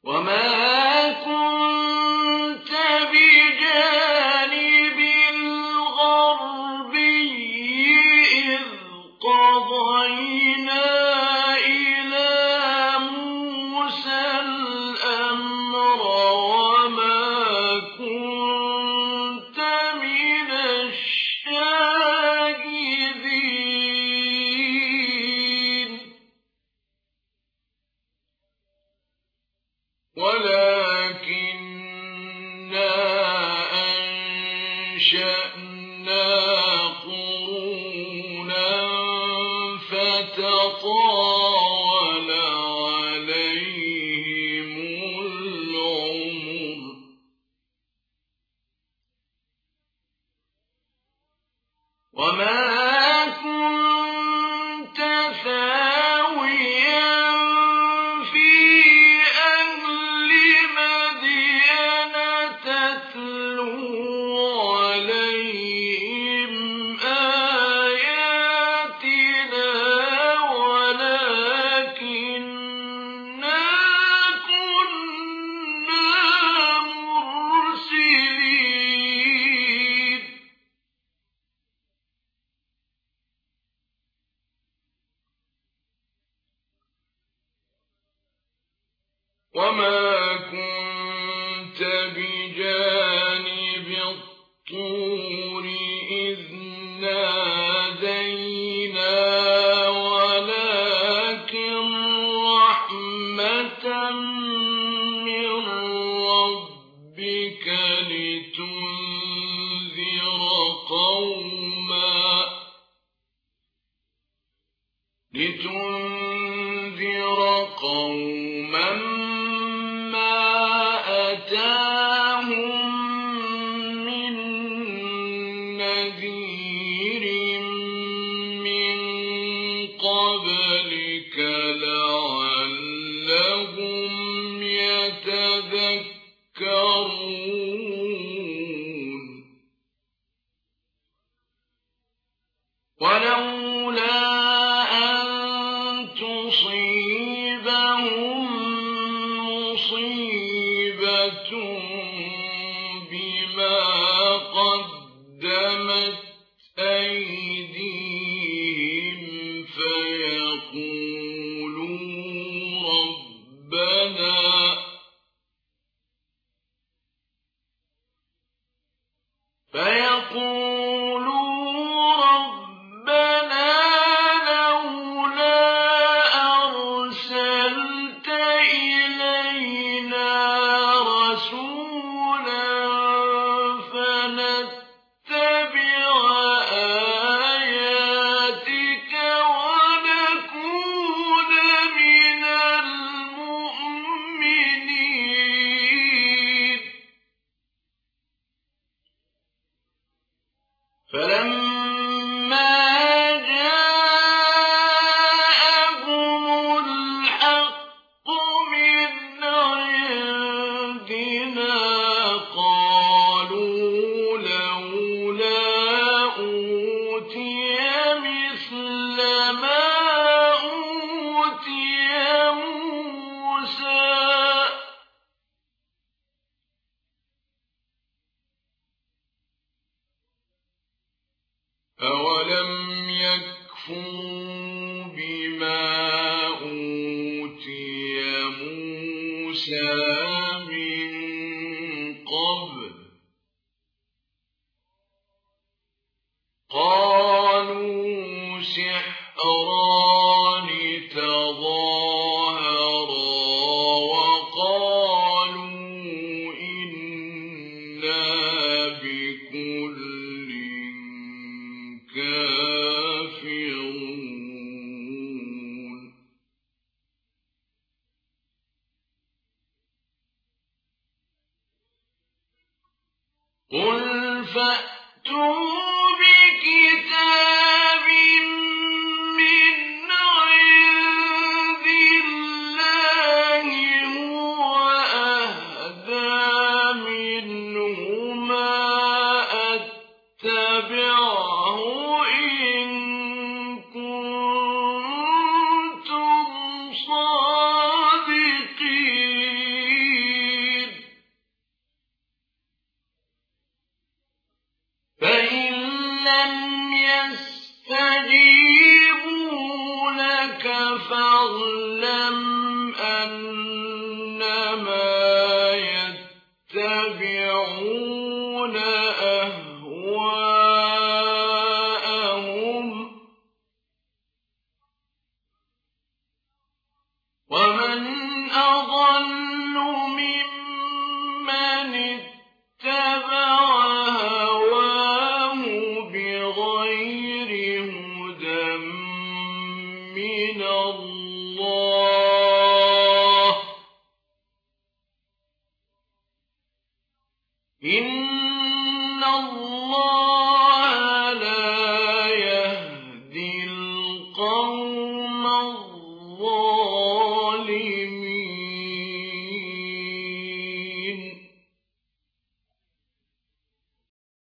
وما كنت بجانب الغربي إذ قضينا إلى موسى الأمر وما كنت من الشاهدين ولكننا أنشأنا قرونا فتطاول عليهم العمر وما كنت ثاويا في أهل مدين تتلو عليهم آياتنا ولكننا كنا مرسلين وما كنت بجانب الطور إذ نادينا ولكن رحمة من ربك لتنذر قوما ما أتاهم من نذير من قبلك لعلهم يتذكرون ولولا أن تصيبهم مصيبة بما قدمت أيديهم فيقولوا ربنا لولا أرسلت إلينا رسولا فنتبع آياتك ونكون من المؤمنين فلما جاءهم الحق من عندنا قالوا لولا أوتي مثل ما أوتي موسى أولم يكفروا بما أوتي موسى من قبل قالوا سحران تظاهرا وقالوا إنا بكل كافرون قل فأتوا بكتاب من عند الله هو أهدى منهما أتبعه إن كنتم صادقين إنما يتبعون أهواءهم ومن أضل ممن اتبع هواه بغير هدى من الله إن الله